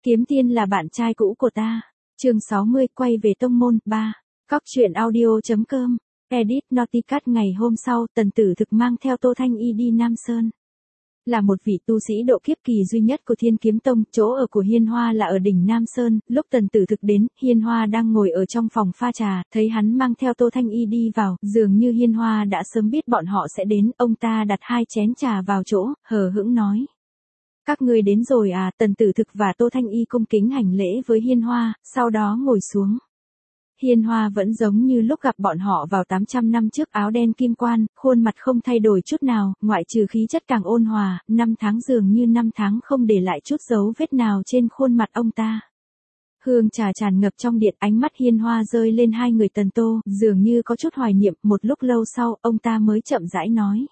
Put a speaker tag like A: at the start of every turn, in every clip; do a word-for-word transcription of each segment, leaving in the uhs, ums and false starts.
A: Kiếm Tiên là bạn trai cũ của ta. Chương sáu mươi, quay về tông môn. ba. Cóc truyện audio chấm com. Edit Noticat. Ngày hôm sau, Tần Tử Thực mang theo Tô Thanh Y đi Nam Sơn. Là một vị tu sĩ độ kiếp kỳ duy nhất của Thiên Kiếm Tông, chỗ ở của Hiên Hoa là ở đỉnh Nam Sơn. Lúc Tần Tử Thực đến, Hiên Hoa đang ngồi ở trong phòng pha trà, thấy hắn mang theo Tô Thanh Y đi vào, dường như Hiên Hoa đã sớm biết bọn họ sẽ đến, ông ta đặt hai chén trà vào chỗ, hờ hững nói. Các ngươi đến rồi à? Tần Tử Thực và Tô Thanh Y cung kính hành lễ với Hiên Hoa, sau đó ngồi xuống. Hiên Hoa vẫn giống như lúc gặp bọn họ vào tám trăm năm trước, áo đen kim quan, khuôn mặt không thay đổi chút nào, ngoại trừ khí chất càng ôn hòa, năm tháng dường như năm tháng không để lại chút dấu vết nào trên khuôn mặt ông ta. Hương trà tràn ngập trong điện, ánh mắt Hiên Hoa rơi lên hai người Tần Tô, dường như có chút hoài niệm, một lúc lâu sau, ông ta mới chậm rãi nói.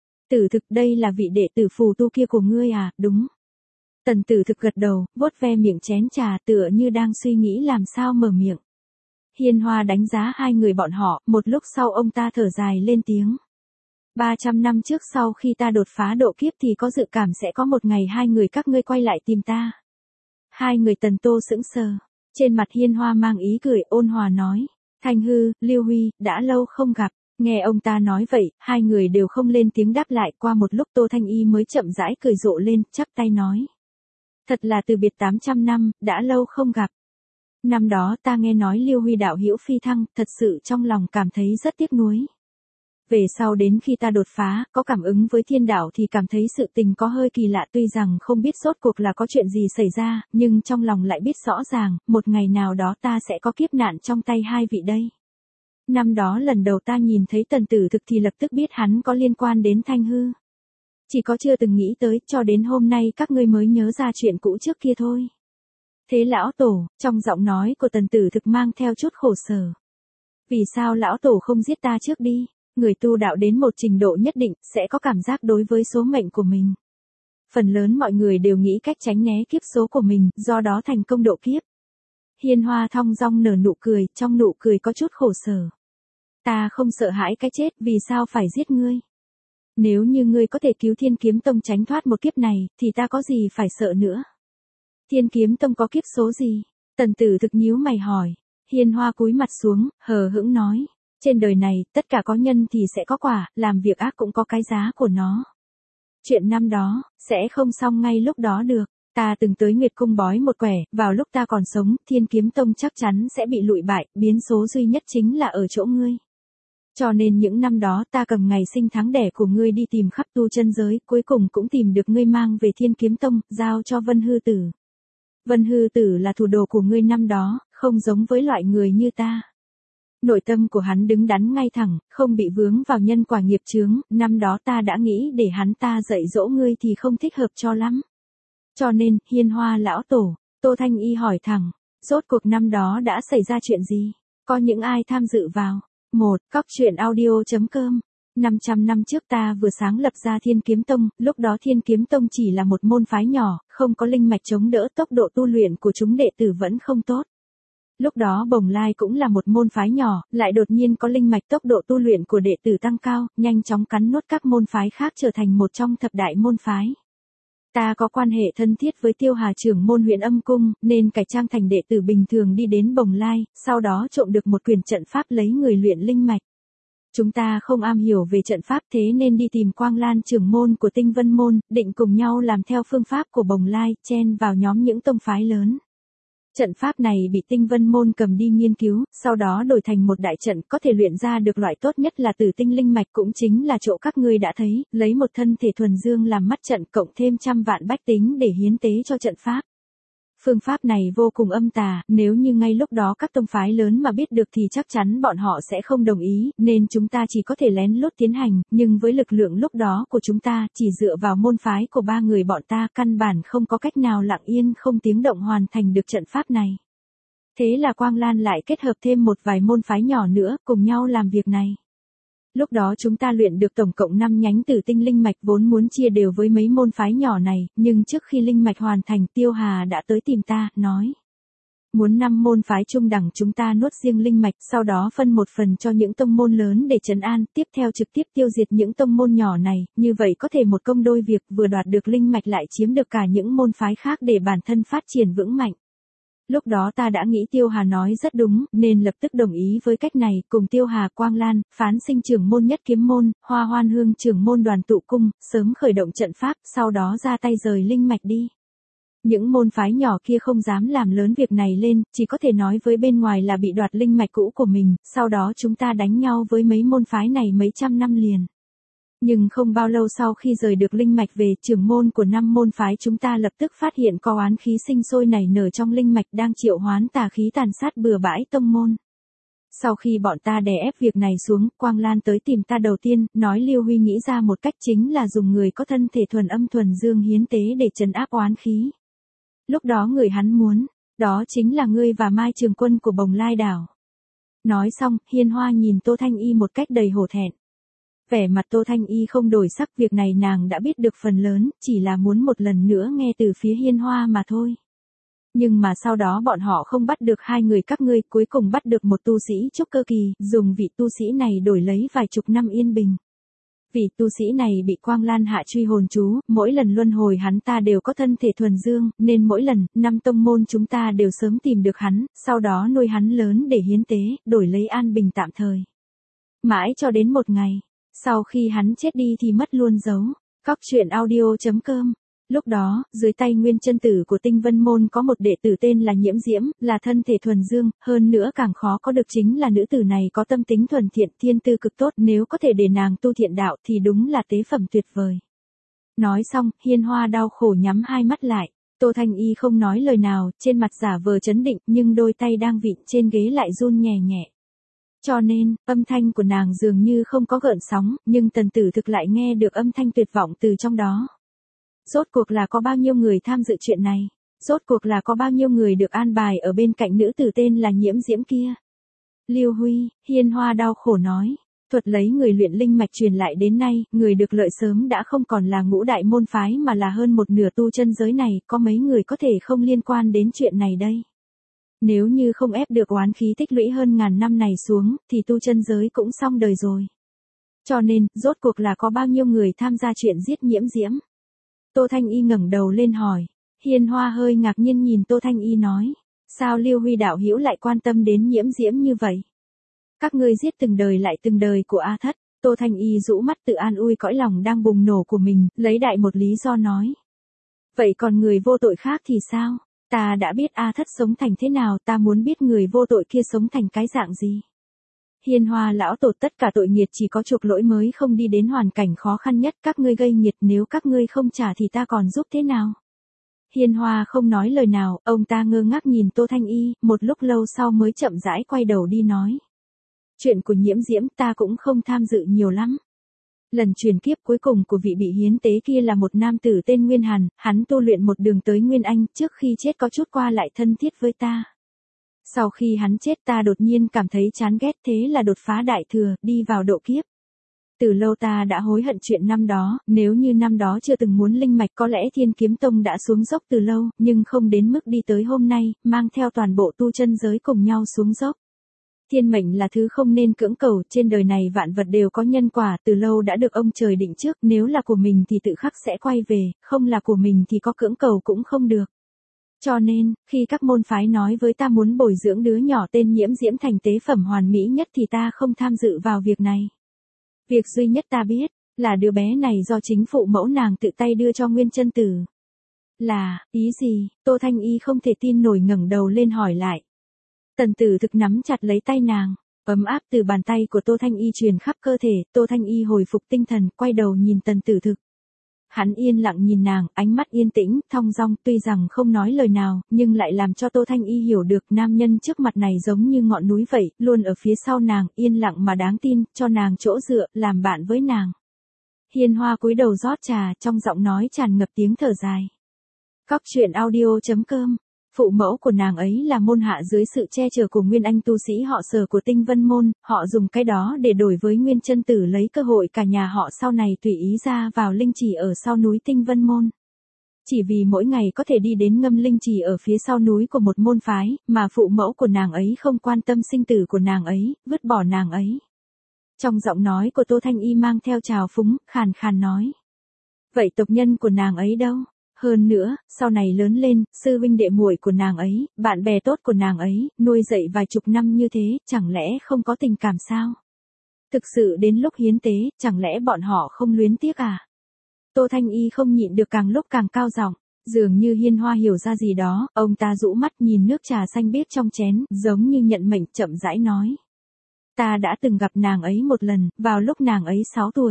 A: Tử Thực, đây là vị đệ tử phù tu kia của ngươi à? Đúng. Tần Tử Thực gật đầu, vuốt ve miệng chén trà tựa như đang suy nghĩ làm sao mở miệng. Hiên Hoa đánh giá hai người bọn họ, một lúc sau ông ta thở dài lên tiếng. ba trăm năm trước sau khi ta đột phá độ kiếp thì có dự cảm sẽ có một ngày hai người các ngươi quay lại tìm ta. Hai người Tần Tô sững sờ. Trên mặt Hiên Hoa mang ý cười, ôn hòa nói. Thanh Hư, Lưu Huy, đã lâu không gặp. Nghe ông ta nói vậy, hai người đều không lên tiếng đáp lại. Qua một lúc Tô Thanh Y mới chậm rãi cười rộ lên, chắp tay nói. Thật là từ biệt tám trăm năm, đã lâu không gặp. Năm đó ta nghe nói Lưu Huy đạo hữu phi thăng, thật sự trong lòng cảm thấy rất tiếc nuối. Về sau đến khi ta đột phá, có cảm ứng với thiên đạo thì cảm thấy sự tình có hơi kỳ lạ, tuy rằng không biết rốt cuộc là có chuyện gì xảy ra, nhưng trong lòng lại biết rõ ràng, một ngày nào đó ta sẽ có kiếp nạn trong tay hai vị đây. Năm đó lần đầu ta nhìn thấy Tần Tử Thực thì lập tức biết hắn có liên quan đến Thanh Hư. Chỉ có chưa từng nghĩ tới, cho đến hôm nay các ngươi mới nhớ ra chuyện cũ trước kia thôi. Thế lão tổ, trong giọng nói của Tần Tử Thực mang theo chút khổ sở. Vì sao lão tổ không giết ta trước đi? Người tu đạo đến một trình độ nhất định, sẽ có cảm giác đối với số mệnh của mình. Phần lớn mọi người đều nghĩ cách tránh né kiếp số của mình, do đó thành công độ kiếp. Hiên Hoa thong dong nở nụ cười, trong nụ cười có chút khổ sở. Ta không sợ hãi cái chết, vì sao phải giết ngươi? Nếu như ngươi có thể cứu Thiên Kiếm Tông tránh thoát một kiếp này, thì ta có gì phải sợ nữa? Thiên Kiếm Tông có kiếp số gì? Tần Tử Thực nhíu mày hỏi. Hiên Hoa cúi mặt xuống, hờ hững nói. Trên đời này, tất cả có nhân thì sẽ có quả, làm việc ác cũng có cái giá của nó. Chuyện năm đó, sẽ không xong ngay lúc đó được. Ta từng tới Nguyệt Cung bói một quẻ, vào lúc ta còn sống, Thiên Kiếm Tông chắc chắn sẽ bị lụi bại, biến số duy nhất chính là ở chỗ ngươi. Cho nên những năm đó ta cầm ngày sinh tháng đẻ của ngươi đi tìm khắp tu chân giới, cuối cùng cũng tìm được ngươi mang về Thiên Kiếm Tông, giao cho Vân Hư Tử. Vân Hư Tử là thủ đồ của ngươi năm đó, không giống với loại người như ta. Nội tâm của hắn đứng đắn ngay thẳng, không bị vướng vào nhân quả nghiệp chướng, năm đó ta đã nghĩ để hắn ta dạy dỗ ngươi thì không thích hợp cho lắm. Cho nên, Hiên Hoa lão tổ, Tô Thanh Y hỏi thẳng, rốt cuộc năm đó đã xảy ra chuyện gì? Có những ai tham dự vào? một. Cóc truyện audio chấm com. năm trăm năm trước ta vừa sáng lập ra Thiên Kiếm Tông, lúc đó Thiên Kiếm Tông chỉ là một môn phái nhỏ, không có linh mạch chống đỡ, tốc độ tu luyện của chúng đệ tử vẫn không tốt. Lúc đó Bồng Lai cũng là một môn phái nhỏ, lại đột nhiên có linh mạch, tốc độ tu luyện của đệ tử tăng cao, nhanh chóng cắn nuốt các môn phái khác, trở thành một trong thập đại môn phái. Ta có quan hệ thân thiết với Tiêu Hà trưởng môn huyện Âm Cung, nên cải trang thành đệ tử bình thường đi đến Bồng Lai, sau đó trộm được một quyển trận pháp lấy người luyện linh mạch. Chúng ta không am hiểu về trận pháp, thế nên đi tìm Quang Lan trưởng môn của Tinh Vân môn, định cùng nhau làm theo phương pháp của Bồng Lai, chen vào nhóm những tông phái lớn. Trận pháp này bị Tinh Vân môn cầm đi nghiên cứu, sau đó đổi thành một đại trận, có thể luyện ra được loại tốt nhất là Tử Tinh linh mạch, cũng chính là chỗ các ngươi đã thấy, lấy một thân thể thuần dương làm mắt trận, cộng thêm trăm vạn bách tính để hiến tế cho trận pháp. Phương pháp này vô cùng âm tà, nếu như ngay lúc đó các tông phái lớn mà biết được thì chắc chắn bọn họ sẽ không đồng ý, nên chúng ta chỉ có thể lén lút tiến hành, nhưng với lực lượng lúc đó của chúng ta, chỉ dựa vào môn phái của ba người bọn ta, căn bản không có cách nào lặng yên không tiếng động hoàn thành được trận pháp này. Thế là Quang Lan lại kết hợp thêm một vài môn phái nhỏ nữa, cùng nhau làm việc này. Lúc đó chúng ta luyện được tổng cộng năm nhánh Tử Tinh linh mạch, vốn muốn chia đều với mấy môn phái nhỏ này, nhưng trước khi linh mạch hoàn thành, Tiêu Hà đã tới tìm ta, nói. Muốn năm môn phái trung đẳng chúng ta nuốt riêng linh mạch, sau đó phân một phần cho những tông môn lớn để trấn an, tiếp theo trực tiếp tiêu diệt những tông môn nhỏ này, như vậy có thể một công đôi việc, vừa đoạt được linh mạch lại chiếm được cả những môn phái khác để bản thân phát triển vững mạnh. Lúc đó ta đã nghĩ Tiêu Hà nói rất đúng, nên lập tức đồng ý với cách này, cùng Tiêu Hà, Quang Lan, Phán Sinh trưởng môn Nhất Kiếm môn, Hoa Hoan Hương trưởng môn Đoàn Tụ cung, sớm khởi động trận pháp, sau đó ra tay rời linh mạch đi. Những môn phái nhỏ kia không dám làm lớn việc này lên, chỉ có thể nói với bên ngoài là bị đoạt linh mạch cũ của mình, sau đó chúng ta đánh nhau với mấy môn phái này mấy trăm năm liền. Nhưng không bao lâu sau khi rời được linh mạch về, trưởng môn của năm môn phái chúng ta lập tức phát hiện có oán khí sinh sôi nảy nở trong linh mạch đang triệu hoán tà khí tàn sát bừa bãi tông môn. Sau khi bọn ta đè ép việc này xuống, Quang Lan tới tìm ta đầu tiên, nói Liêu Huy nghĩ ra một cách chính là dùng người có thân thể thuần âm thuần dương hiến tế để trấn áp oán khí. Lúc đó người hắn muốn, đó chính là ngươi và Mai Trường Quân của Bồng Lai đảo. Nói xong, Hiên Hoa nhìn Tô Thanh Y một cách đầy hổ thẹn. Vẻ mặt Tô Thanh Y không đổi sắc, việc này nàng đã biết được phần lớn, chỉ là muốn một lần nữa nghe từ phía Hiên Hoa mà thôi. Nhưng mà sau đó bọn họ không bắt được hai người các ngươi, cuối cùng bắt được một tu sĩ trúc cơ kỳ, dùng vị tu sĩ này đổi lấy vài chục năm yên bình. Vị tu sĩ này bị Quang Lan hạ truy hồn chú, mỗi lần luân hồi hắn ta đều có thân thể thuần dương, nên mỗi lần, năm tông môn chúng ta đều sớm tìm được hắn, sau đó nuôi hắn lớn để hiến tế, đổi lấy an bình tạm thời. Mãi cho đến một ngày, sau khi hắn chết đi thì mất luôn dấu. Cóc truyện audio chấm com. Lúc đó, dưới tay nguyên chân tử của Tinh Vân Môn có một đệ tử tên là Nhiễm Diễm, là thân thể thuần dương, hơn nữa càng khó có được chính là nữ tử này có tâm tính thuần thiện, thiên tư cực tốt, nếu có thể để nàng tu thiện đạo thì đúng là tế phẩm tuyệt vời. Nói xong, Hiên Hoa đau khổ nhắm hai mắt lại, Tô Thanh Y không nói lời nào, trên mặt giả vờ trấn định, nhưng đôi tay đang vịn trên ghế lại run nhẹ nhẹ. Cho nên, âm thanh của nàng dường như không có gợn sóng, nhưng Tần Tử Thực lại nghe được âm thanh tuyệt vọng từ trong đó. Rốt cuộc là có bao nhiêu người tham dự chuyện này? Rốt cuộc là có bao nhiêu người được an bài ở bên cạnh nữ tử tên là Nhiễm Diễm kia? Liêu Huy, Hiên Hoa đau khổ nói. Thuật lấy người luyện linh mạch truyền lại đến nay, người được lợi sớm đã không còn là ngũ đại môn phái mà là hơn một nửa tu chân giới này, có mấy người có thể không liên quan đến chuyện này đây. Nếu như không ép được oán khí tích lũy hơn ngàn năm này xuống, thì tu chân giới cũng xong đời rồi. Cho nên, rốt cuộc là có bao nhiêu người tham gia chuyện giết Nhiễm Diễm? Tô Thanh Y ngẩng đầu lên hỏi. Hiên Hoa hơi ngạc nhiên nhìn Tô Thanh Y nói. Sao Liêu Huy đạo hữu lại quan tâm đến Nhiễm Diễm như vậy? Các ngươi giết từng đời lại từng đời của A Thất. Tô Thanh Y rũ mắt tự an ui cõi lòng đang bùng nổ của mình, lấy đại một lý do nói. Vậy còn người vô tội khác thì sao? Ta đã biết A Thất sống thành thế nào, ta muốn biết người vô tội kia sống thành cái dạng gì. Hiên Hoa lão tổ, tất cả tội nghiệt chỉ có chuộc lỗi mới không đi đến hoàn cảnh khó khăn nhất, các ngươi gây nghiệt, nếu các ngươi không trả thì ta còn giúp thế nào? Hiên Hoa không nói lời nào, ông ta ngơ ngác nhìn Tô Thanh Y, một lúc lâu sau mới chậm rãi quay đầu đi nói. Chuyện của Nhiễm Diễm ta cũng không tham dự nhiều lắm. Lần truyền kiếp cuối cùng của vị bị hiến tế kia là một nam tử tên Nguyên Hàn, hắn tu luyện một đường tới Nguyên Anh, trước khi chết có chút qua lại thân thiết với ta. Sau khi hắn chết ta đột nhiên cảm thấy chán ghét, thế là đột phá đại thừa, đi vào độ kiếp. Từ lâu ta đã hối hận chuyện năm đó, nếu như năm đó chưa từng muốn linh mạch có lẽ Thiên Kiếm Tông đã xuống dốc từ lâu, nhưng không đến mức đi tới hôm nay, mang theo toàn bộ tu chân giới cùng nhau xuống dốc. Thiên mệnh là thứ không nên cưỡng cầu, trên đời này vạn vật đều có nhân quả, từ lâu đã được ông trời định trước, nếu là của mình thì tự khắc sẽ quay về, không là của mình thì có cưỡng cầu cũng không được. Cho nên, khi các môn phái nói với ta muốn bồi dưỡng đứa nhỏ tên Nhiễm Diễm thành tế phẩm hoàn mỹ nhất thì ta không tham dự vào việc này. Việc duy nhất ta biết, là đứa bé này do chính phụ mẫu nàng tự tay đưa cho Nguyên Chân Tử. Là, ý gì? Tô Thanh Y không thể tin nổi ngẩng đầu lên hỏi lại. Tần Tử Thực nắm chặt lấy tay nàng, ấm áp từ bàn tay của Tô Thanh Y truyền khắp cơ thể, Tô Thanh Y hồi phục tinh thần, quay đầu nhìn Tần Tử Thực. Hắn yên lặng nhìn nàng, ánh mắt yên tĩnh, thong dong, tuy rằng không nói lời nào, nhưng lại làm cho Tô Thanh Y hiểu được nam nhân trước mặt này giống như ngọn núi vậy, luôn ở phía sau nàng, yên lặng mà đáng tin, cho nàng chỗ dựa, làm bạn với nàng. Hiên Hoa cúi đầu rót trà, trong giọng nói tràn ngập tiếng thở dài. Cóc truyện audio chấm com. Phụ mẫu của nàng ấy là môn hạ dưới sự che chở của Nguyên Anh tu sĩ họ Sở của Tinh Vân Môn, họ dùng cái đó để đổi với Nguyên Chân Tử lấy cơ hội cả nhà họ sau này tùy ý ra vào linh chỉ ở sau núi Tinh Vân Môn. chỉ vì mỗi ngày có thể đi đến Ngâm Linh Trì ở phía sau núi của một môn phái, mà phụ mẫu của nàng ấy không quan tâm sinh tử của nàng ấy, vứt bỏ nàng ấy. Trong giọng nói của Tô Thanh Y mang theo trào phúng, khàn khàn nói. Vậy tộc nhân của nàng ấy đâu? Hơn nữa, sau này lớn lên, sư huynh đệ muội của nàng ấy, bạn bè tốt của nàng ấy, nuôi dạy vài chục năm như thế, chẳng lẽ không có tình cảm sao? Thực sự đến lúc hiến tế, chẳng lẽ bọn họ không luyến tiếc à? Tô Thanh Y không nhịn được càng lúc càng cao giọng, dường như Hiên Hoa hiểu ra gì đó, ông ta rũ mắt nhìn nước trà xanh biếc trong chén, giống như nhận mệnh chậm rãi nói. Ta đã từng gặp nàng ấy một lần, vào lúc nàng ấy sáu tuổi.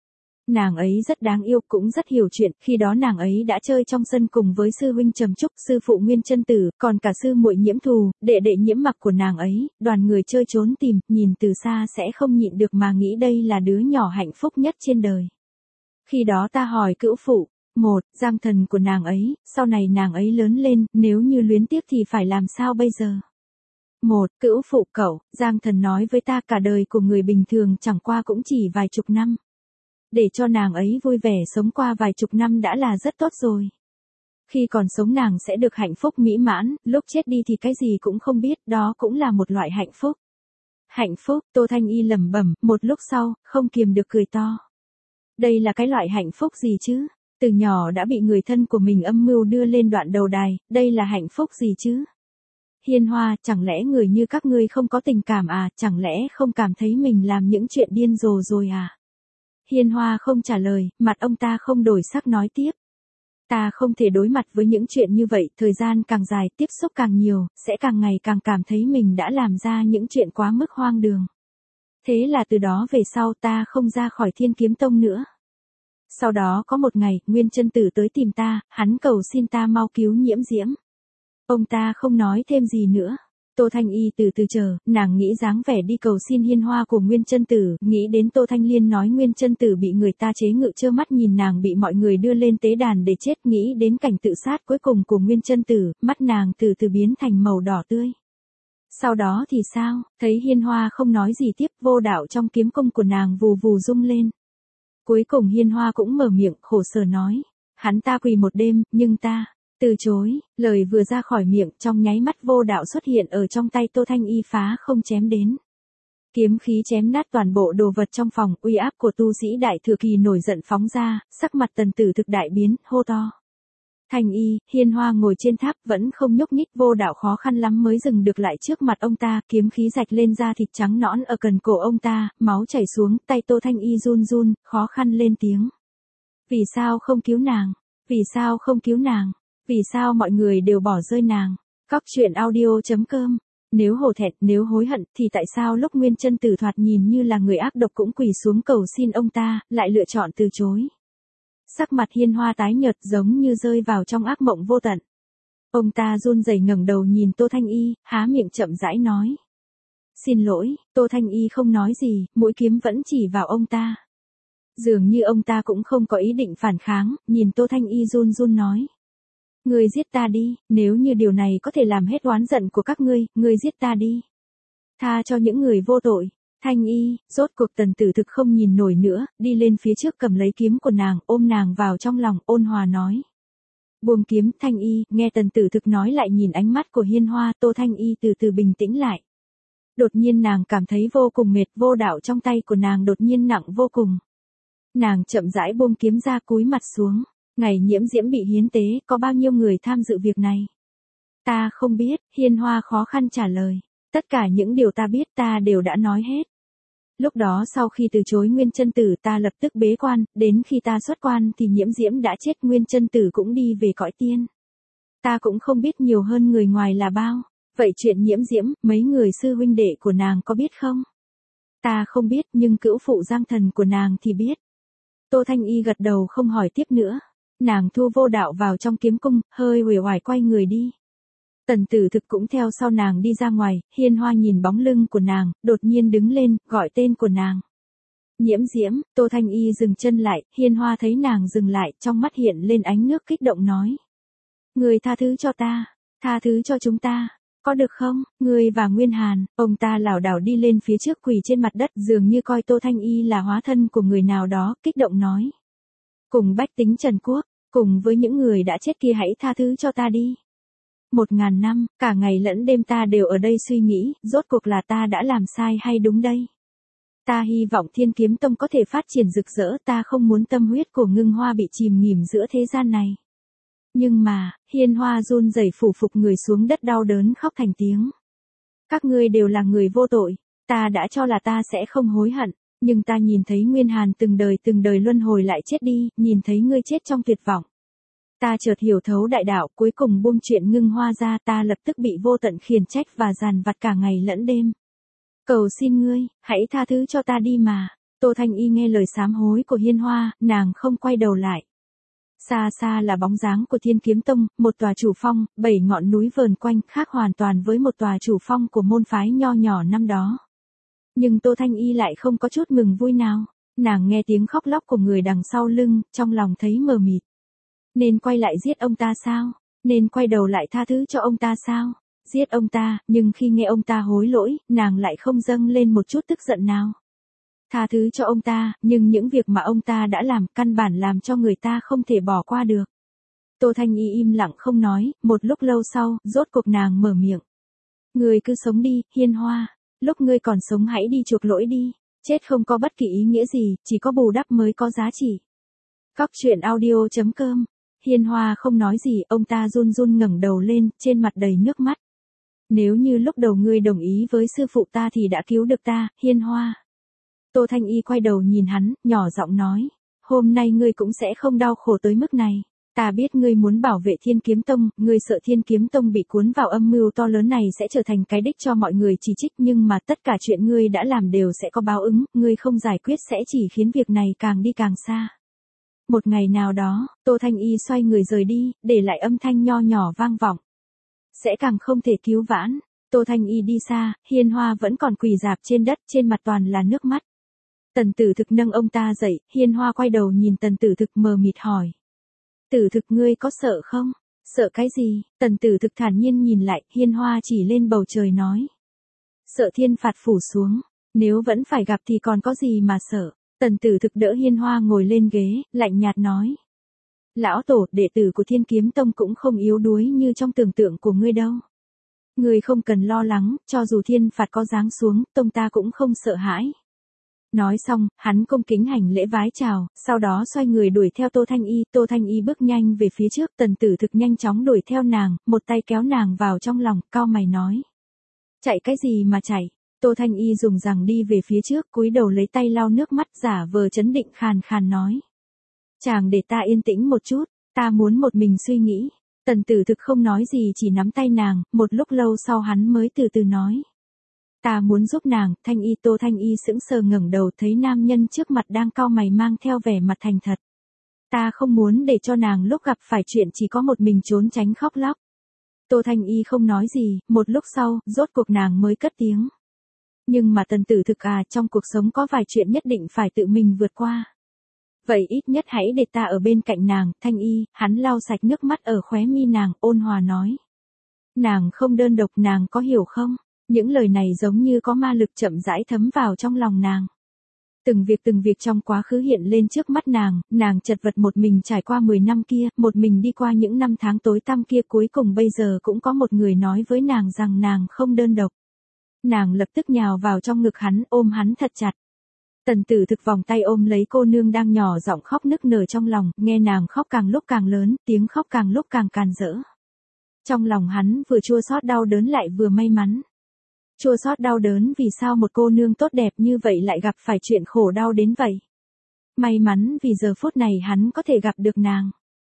A: Nàng ấy rất đáng yêu, cũng rất hiểu chuyện, khi đó nàng ấy đã chơi trong sân cùng với sư huynh Trầm Trúc, sư phụ Nguyên Chân Tử, còn cả sư muội Nhiễm Thù, đệ đệ Nhiễm Mặc của nàng ấy, đoàn người chơi trốn tìm, nhìn từ xa sẽ không nhịn được mà nghĩ đây là đứa nhỏ hạnh phúc nhất trên đời. Khi đó ta hỏi cữu phụ, một, Giang thần của nàng ấy, sau này nàng ấy lớn lên, nếu như luyến tiếc thì phải làm sao bây giờ? Một, cữu phụ cậu, Giang thần nói với ta cả đời của người bình thường chẳng qua cũng chỉ vài chục năm. Để cho nàng ấy vui vẻ sống qua vài chục năm đã là rất tốt rồi. Khi còn sống nàng sẽ được hạnh phúc mỹ mãn, lúc chết đi thì cái gì cũng không biết, đó cũng là một loại hạnh phúc. Hạnh phúc, Tô Thanh Y lẩm bẩm, một lúc sau, không kiềm được cười to. Đây là cái loại hạnh phúc gì chứ? Từ nhỏ đã bị người thân của mình âm mưu đưa lên đoạn đầu đài, đây là hạnh phúc gì chứ? Hiên Hoa, chẳng lẽ người như các ngươi không có tình cảm à, chẳng lẽ không cảm thấy mình làm những chuyện điên rồ rồi à? Hiên Hoa không trả lời, mặt ông ta không đổi sắc nói tiếp. Ta không thể đối mặt với những chuyện như vậy, thời gian càng dài, tiếp xúc càng nhiều, sẽ càng ngày càng cảm thấy mình đã làm ra những chuyện quá mức hoang đường. Thế là từ đó về sau ta không ra khỏi Thiên Kiếm Tông nữa. Sau đó có một ngày, Nguyên Chân Tử tới tìm ta, hắn cầu xin ta mau cứu Nhiễm Diễm. Ông ta không nói thêm gì nữa. Tô Thanh Y từ từ chờ, nàng nghĩ dáng vẻ đi cầu xin Hiên Hoa của Nguyên Chân Tử, nghĩ đến Tô Thanh Liên nói Nguyên Chân Tử bị người ta chế ngự, trơ mắt nhìn nàng bị mọi người đưa lên tế đàn để chết, nghĩ đến cảnh tự sát cuối cùng của Nguyên Chân Tử, mắt nàng từ từ biến thành màu đỏ tươi. Sau đó thì sao, thấy Hiên Hoa không nói gì tiếp, vô đạo trong kiếm cung của nàng vù vù rung lên. Cuối cùng Hiên Hoa cũng mở miệng, khổ sở nói, hắn ta quỳ một đêm, nhưng ta từ chối. Lời vừa ra khỏi miệng, trong nháy mắt vô đạo xuất hiện ở trong tay Tô Thanh Y, phá không chém đến. Kiếm khí chém nát toàn bộ đồ vật trong phòng, uy áp của tu sĩ đại thừa kỳ nổi giận phóng ra, sắc mặt Tần Tử Thực đại biến, hô to. Thanh Y, Hiên Hoa ngồi trên tháp vẫn không nhúc nhích, vô đạo khó khăn lắm mới dừng được lại trước mặt ông ta, kiếm khí rạch lên da thịt trắng nõn ở cần cổ ông ta, máu chảy xuống, tay Tô Thanh Y run run, khó khăn lên tiếng. Vì sao không cứu nàng? Vì sao không cứu nàng? Vì sao mọi người đều bỏ rơi nàng? Cóc truyện audio chấm com. Nếu hổ thẹn, nếu hối hận, thì tại sao lúc Nguyên Chân Tử thoạt nhìn như là người ác độc cũng quỳ xuống cầu xin ông ta, lại lựa chọn từ chối? Sắc mặt Hiên Hoa tái nhợt giống như rơi vào trong ác mộng vô tận. Ông ta run rẩy ngẩng đầu nhìn Tô Thanh Y, há miệng chậm rãi nói. Xin lỗi, Tô Thanh Y không nói gì, mũi kiếm vẫn chỉ vào ông ta. Dường như ông ta cũng không có ý định phản kháng, nhìn Tô Thanh Y run run nói. Ngươi giết ta đi, nếu như điều này có thể làm hết oán giận của các ngươi, ngươi giết ta đi. Tha cho những người vô tội. Thanh Y, rốt cuộc Tần Tử Thực không nhìn nổi nữa, đi lên phía trước cầm lấy kiếm của nàng, ôm nàng vào trong lòng, ôn hòa nói. Buông kiếm, Thanh Y, nghe Tần Tử Thực nói lại nhìn ánh mắt của Hiên Hoa, Tô Thanh Y từ từ bình tĩnh lại. Đột nhiên nàng cảm thấy vô cùng mệt, vô đạo trong tay của nàng đột nhiên nặng vô cùng. Nàng chậm rãi buông kiếm ra, cúi mặt xuống. Ngày Nhiễm Diễm bị hiến tế, có bao nhiêu người tham dự việc này? Ta không biết, Hiên Hoa khó khăn trả lời. Tất cả những điều ta biết ta đều đã nói hết. Lúc đó sau khi từ chối Nguyên Chân Tử ta lập tức bế quan, đến khi ta xuất quan thì Nhiễm Diễm đã chết, Nguyên Chân Tử cũng đi về cõi tiên. Ta cũng không biết nhiều hơn người ngoài là bao. Vậy chuyện Nhiễm Diễm, mấy người sư huynh đệ của nàng có biết không? Ta không biết, nhưng cữu phụ Giang thần của nàng thì biết. Tô Thanh Y gật đầu không hỏi tiếp nữa. Nàng thu vô đạo vào trong kiếm cung, hơi uể oải quay người đi. Tần Tử Thực cũng theo sau nàng đi ra ngoài, Hiên Hoa nhìn bóng lưng của nàng, đột nhiên đứng lên, gọi tên của nàng. Nhiễm Diễm, Tô Thanh Y dừng chân lại, Hiên Hoa thấy nàng dừng lại, trong mắt hiện lên ánh nước kích động nói. Người tha thứ cho ta, tha thứ cho chúng ta, có được không, ngươi và Nguyên Hàn, ông ta lảo đảo đi lên phía trước quỳ trên mặt đất, dường như coi Tô Thanh Y là hóa thân của người nào đó, kích động nói. Cùng bách tính Trần Quốc, Cùng với những người đã chết kia hãy tha thứ cho ta đi. Một ngàn năm, cả ngày lẫn đêm ta đều ở đây suy nghĩ, rốt cuộc là ta đã làm sai hay đúng đây. Ta hy vọng Thiên Kiếm Tông có thể phát triển rực rỡ, ta không muốn tâm huyết của Ngưng Hoa bị chìm nghỉm giữa thế gian này. Nhưng mà, Hiên Hoa run rẩy phủ phục người xuống đất đau đớn khóc thành tiếng. Các ngươi đều là người vô tội, ta đã cho là ta sẽ không hối hận, nhưng ta nhìn thấy Nguyên Hàn từng đời từng đời luân hồi lại chết đi, nhìn thấy ngươi chết trong tuyệt vọng. Ta chợt hiểu thấu đại đạo, cuối cùng buông chuyện Ngưng Hoa ra, ta lập tức bị vô tận khiển trách và dằn vặt cả ngày lẫn đêm. Cầu xin ngươi, hãy tha thứ cho ta đi mà. Tô Thanh Y nghe lời sám hối của Hiên Hoa, nàng không quay đầu lại. Xa xa là bóng dáng của Thiên Kiếm Tông, một tòa chủ phong, bảy ngọn núi vờn quanh, khác hoàn toàn với một tòa chủ phong của môn phái nho nhỏ năm đó. Nhưng Tô Thanh Y lại không có chút mừng vui nào. Nàng nghe tiếng khóc lóc của người đằng sau lưng, trong lòng thấy mờ mịt. Nên quay lại giết ông ta sao? Nên quay đầu lại tha thứ cho ông ta sao? Giết ông ta, nhưng khi nghe ông ta hối lỗi, nàng lại không dâng lên một chút tức giận nào. Tha thứ cho ông ta, nhưng những việc mà ông ta đã làm căn bản làm cho người ta không thể bỏ qua được. Tô Thanh Y im lặng không nói, một lúc lâu sau, rốt cuộc nàng mở miệng. Ngươi cứ sống đi, Hiên Hoa, lúc ngươi còn sống hãy đi chuộc lỗi đi, chết không có bất kỳ ý nghĩa gì, chỉ có bù đắp mới có giá trị. Cóc truyện audio chấm com. Hiên Hoa không nói gì, ông ta run run ngẩng đầu lên, trên mặt đầy nước mắt. Nếu như lúc đầu ngươi đồng ý với sư phụ ta thì đã cứu được ta, Hiên Hoa. Tô Thanh Y quay đầu nhìn hắn, nhỏ giọng nói. Hôm nay ngươi cũng sẽ không đau khổ tới mức này. Ta biết ngươi muốn bảo vệ Thiên Kiếm Tông, ngươi sợ Thiên Kiếm Tông bị cuốn vào âm mưu to lớn này sẽ trở thành cái đích cho mọi người chỉ trích, nhưng mà tất cả chuyện ngươi đã làm đều sẽ có báo ứng, ngươi không giải quyết sẽ chỉ khiến việc này càng đi càng xa. Một ngày nào đó, Tô Thanh Y xoay người rời đi, để lại âm thanh nho nhỏ vang vọng. Sẽ càng không thể cứu vãn. Tô Thanh Y đi xa, Hiên Hoa vẫn còn quỳ rạp trên đất, trên mặt toàn là nước mắt. Tần Tử Thực nâng ông ta dậy, Hiên Hoa quay đầu nhìn Tần Tử Thực mờ mịt hỏi. Tử Thực ngươi có sợ không? Sợ cái gì? Tần Tử Thực thản nhiên nhìn lại, Hiên Hoa chỉ lên bầu trời nói. Sợ thiên phạt phủ xuống, nếu vẫn phải gặp thì còn có gì mà sợ. Tần Tử Thực đỡ Hiên Hoa ngồi lên ghế, lạnh nhạt nói. Lão tổ, đệ tử của Thiên Kiếm Tông cũng không yếu đuối như trong tưởng tượng của ngươi đâu. Ngươi không cần lo lắng, cho dù thiên phạt có giáng xuống, tông ta cũng không sợ hãi. Nói xong, hắn cung kính hành lễ vái chào, sau đó xoay người đuổi theo Tô Thanh Y. Tô Thanh Y bước nhanh về phía trước, Tần Tử Thực nhanh chóng đuổi theo nàng, một tay kéo nàng vào trong lòng, cau mày nói. Chạy cái gì mà chạy? Tô Thanh Y dùng rằng đi về phía trước, cúi đầu lấy tay lau nước mắt, giả vờ chấn định khàn khàn nói. Chàng để ta yên tĩnh một chút, ta muốn một mình suy nghĩ. Tần Tử Thực không nói gì, chỉ nắm tay nàng, một lúc lâu sau hắn mới từ từ nói. Ta muốn giúp nàng. Thanh Y. Tô Thanh Y sững sờ ngẩng đầu, thấy nam nhân trước mặt đang cau mày mang theo vẻ mặt thành thật. Ta không muốn để cho nàng lúc gặp phải chuyện chỉ có một mình trốn tránh khóc lóc. Tô Thanh Y không nói gì, một lúc sau, rốt cuộc nàng mới cất tiếng. Nhưng mà Tần Tử Thực à, trong cuộc sống có vài chuyện nhất định phải tự mình vượt qua. Vậy ít nhất hãy để ta ở bên cạnh nàng. Thanh Y. Hắn lau sạch nước mắt ở khóe mi nàng, ôn hòa nói. Nàng không đơn độc, nàng có hiểu không? Những lời này giống như có ma lực chậm rãi thấm vào trong lòng nàng. Từng việc từng việc trong quá khứ hiện lên trước mắt nàng, nàng chật vật một mình trải qua mười năm kia, một mình đi qua những năm tháng tối tăm kia, cuối cùng bây giờ cũng có một người nói với nàng rằng nàng không đơn độc. Nàng lập tức nhào vào trong ngực hắn, ôm hắn thật chặt. Tần Tử Thực vòng tay ôm lấy cô nương đang nhỏ giọng khóc nức nở trong lòng, nghe nàng khóc càng lúc càng lớn, tiếng khóc càng lúc càng càn rỡ. Trong lòng hắn vừa chua xót đau đớn lại vừa may mắn. Chua xót đau đớn vì sao một cô nương tốt đẹp như vậy lại gặp phải chuyện khổ đau đến vậy. May mắn vì giờ phút này hắn có thể gặp được nàng.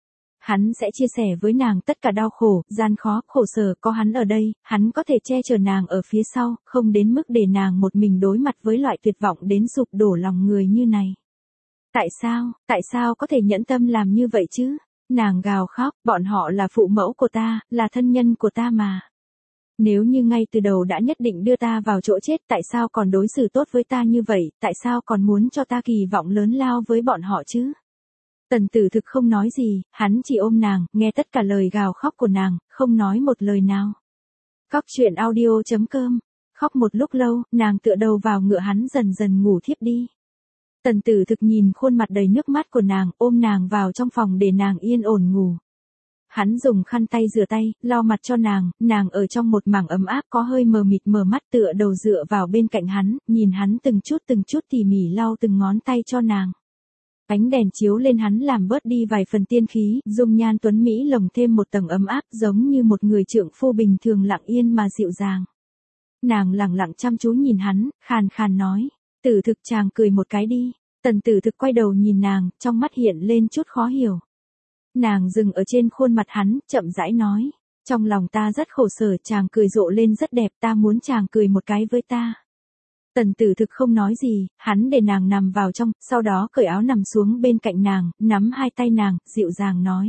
A: Hắn sẽ chia sẻ với nàng tất cả đau khổ, gian khó, khổ sở, có hắn ở đây, hắn có thể che chở nàng ở phía sau, không đến mức để nàng một mình đối mặt với loại tuyệt vọng đến sụp đổ lòng người như này. Tại sao, tại sao có thể nhẫn tâm làm như vậy chứ? Nàng gào khóc, bọn họ là phụ mẫu của ta, là thân nhân của ta mà. Nếu như ngay từ đầu đã nhất định đưa ta vào chỗ chết, tại sao còn đối xử tốt với ta như vậy, tại sao còn muốn cho ta kỳ vọng lớn lao với bọn họ chứ? Tần Tử Thực không nói gì, hắn chỉ ôm nàng, nghe tất cả lời gào khóc của nàng, không nói một lời nào. Cóc truyện audio chấm com. Khóc một lúc lâu, nàng tựa đầu vào ngựa hắn dần dần ngủ thiếp đi. Tần Tử Thực nhìn khuôn mặt đầy nước mắt của nàng, ôm nàng vào trong phòng để nàng yên ổn ngủ. Hắn dùng khăn tay rửa tay, lau mặt cho nàng, nàng ở trong một mảng ấm áp có hơi mờ mịt mở mắt tựa đầu dựa vào bên cạnh hắn, nhìn hắn từng chút từng chút tỉ mỉ lau từng ngón tay cho nàng. Ánh đèn chiếu lên hắn làm bớt đi vài phần tiên khí, dung nhan tuấn Mỹ lồng thêm một tầng ấm áp giống như một người trượng phu bình thường lặng yên mà dịu dàng. Nàng lặng lặng chăm chú nhìn hắn, khàn khàn nói, Tử Thực chàng cười một cái đi. Tần Tử Thực quay đầu nhìn nàng, trong mắt hiện lên chút khó hiểu. Nàng dừng ở trên khuôn mặt hắn, chậm rãi nói, trong lòng ta rất khổ sở, chàng cười rộ lên rất đẹp, ta muốn chàng cười một cái với ta. Tần Tử Thực không nói gì, hắn để nàng nằm vào trong, sau đó cởi áo nằm xuống bên cạnh nàng, nắm hai tay nàng, dịu dàng nói.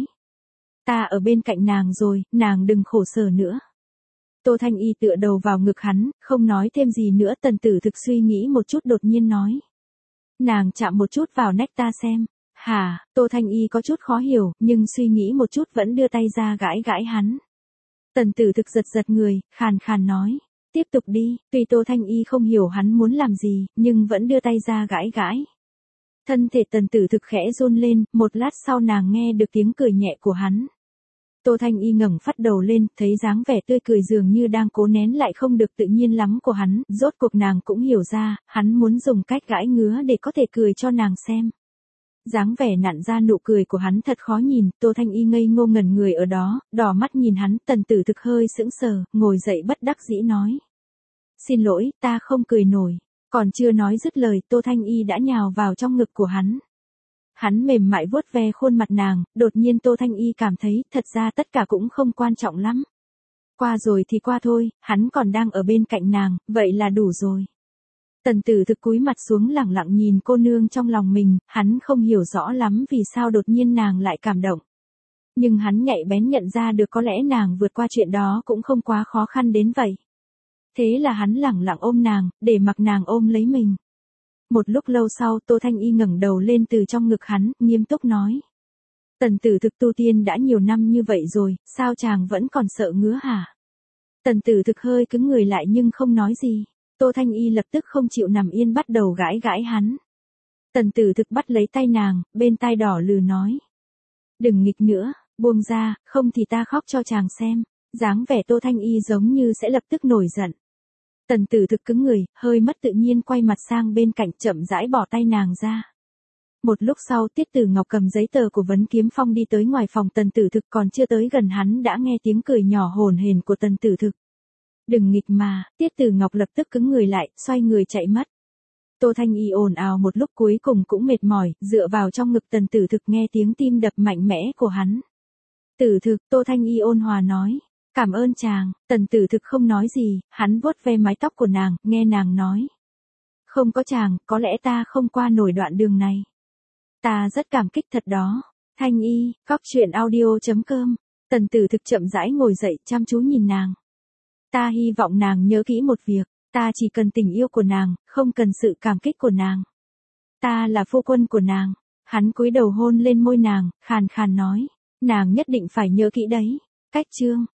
A: Ta ở bên cạnh nàng rồi, nàng đừng khổ sở nữa. Tô Thanh Y tựa đầu vào ngực hắn, không nói thêm gì nữa. Tần Tử Thực suy nghĩ một chút đột nhiên nói. Nàng chạm một chút vào nách ta xem. Hả, Tô Thanh Y có chút khó hiểu, nhưng suy nghĩ một chút vẫn đưa tay ra gãi gãi hắn. Tần Tử Thực giật giật người, khàn khàn nói. Tiếp tục đi, tuy Tô Thanh Y không hiểu hắn muốn làm gì, nhưng vẫn đưa tay ra gãi gãi. Thân thể Tần Tử Thực khẽ run lên, một lát sau nàng nghe được tiếng cười nhẹ của hắn. Tô Thanh Y ngẩng phát đầu lên, thấy dáng vẻ tươi cười dường như đang cố nén lại không được tự nhiên lắm của hắn, rốt cuộc nàng cũng hiểu ra, hắn muốn dùng cách gãi ngứa để có thể cười cho nàng xem. Dáng vẻ nặn ra nụ cười của hắn thật khó nhìn, Tô Thanh Y ngây ngô ngẩn người ở đó, đỏ mắt nhìn hắn. Tần Tử Thực hơi sững sờ, ngồi dậy bất đắc dĩ nói. Xin lỗi, ta không cười nổi. Còn chưa nói dứt lời, Tô Thanh Y đã nhào vào trong ngực của hắn. Hắn mềm mại vuốt ve khuôn mặt nàng, đột nhiên Tô Thanh Y cảm thấy, thật ra tất cả cũng không quan trọng lắm. Qua rồi thì qua thôi, hắn còn đang ở bên cạnh nàng, vậy là đủ rồi. Tần Tử Thực cúi mặt xuống lẳng lặng nhìn cô nương trong lòng mình, hắn không hiểu rõ lắm vì sao đột nhiên nàng lại cảm động. Nhưng hắn nhạy bén nhận ra được có lẽ nàng vượt qua chuyện đó cũng không quá khó khăn đến vậy. Thế là hắn lẳng lặng ôm nàng, để mặc nàng ôm lấy mình. Một lúc lâu sau Tô Thanh Y ngẩng đầu lên từ trong ngực hắn, nghiêm túc nói. Tần Tử Thực tu tiên đã nhiều năm như vậy rồi, sao chàng vẫn còn sợ ngứa hả? Tần Tử Thực hơi cứng người lại nhưng không nói gì. Tô Thanh Y lập tức không chịu nằm yên bắt đầu gãi gãi hắn. Tần Tử Thực bắt lấy tay nàng, bên tai đỏ lừ nói. Đừng nghịch nữa, buông ra, không thì ta khóc cho chàng xem. Dáng vẻ Tô Thanh Y giống như sẽ lập tức nổi giận. Tần Tử Thực cứng người, hơi mất tự nhiên quay mặt sang bên cạnh chậm rãi bỏ tay nàng ra. Một lúc sau Tiết Tử Ngọc cầm giấy tờ của Vấn Kiếm Phong đi tới ngoài phòng Tần Tử Thực, còn chưa tới gần hắn đã nghe tiếng cười nhỏ hồn hển của Tần Tử Thực. Đừng nghịch mà, Tiết Tử Ngọc lập tức cứng người lại, xoay người chạy mất. Tô Thanh Y ồn ào một lúc cuối cùng cũng mệt mỏi, dựa vào trong ngực Tần Tử Thực nghe tiếng tim đập mạnh mẽ của hắn. Tử Thực, Tô Thanh Y ôn hòa nói. Cảm ơn chàng. Tần Tử Thực không nói gì, hắn vuốt ve mái tóc của nàng, nghe nàng nói. Không có chàng, có lẽ ta không qua nổi đoạn đường này. Ta rất cảm kích thật đó. Thanh Y, cóc truyện audio chấm com. Tần Tử Thực chậm rãi ngồi dậy, chăm chú nhìn nàng. Ta hy vọng nàng nhớ kỹ một việc, ta chỉ cần tình yêu của nàng, không cần sự cảm kích của nàng. Ta là phu quân của nàng. Hắn cúi đầu hôn lên môi nàng, khàn khàn nói. Nàng nhất định phải nhớ kỹ đấy. Cách chương.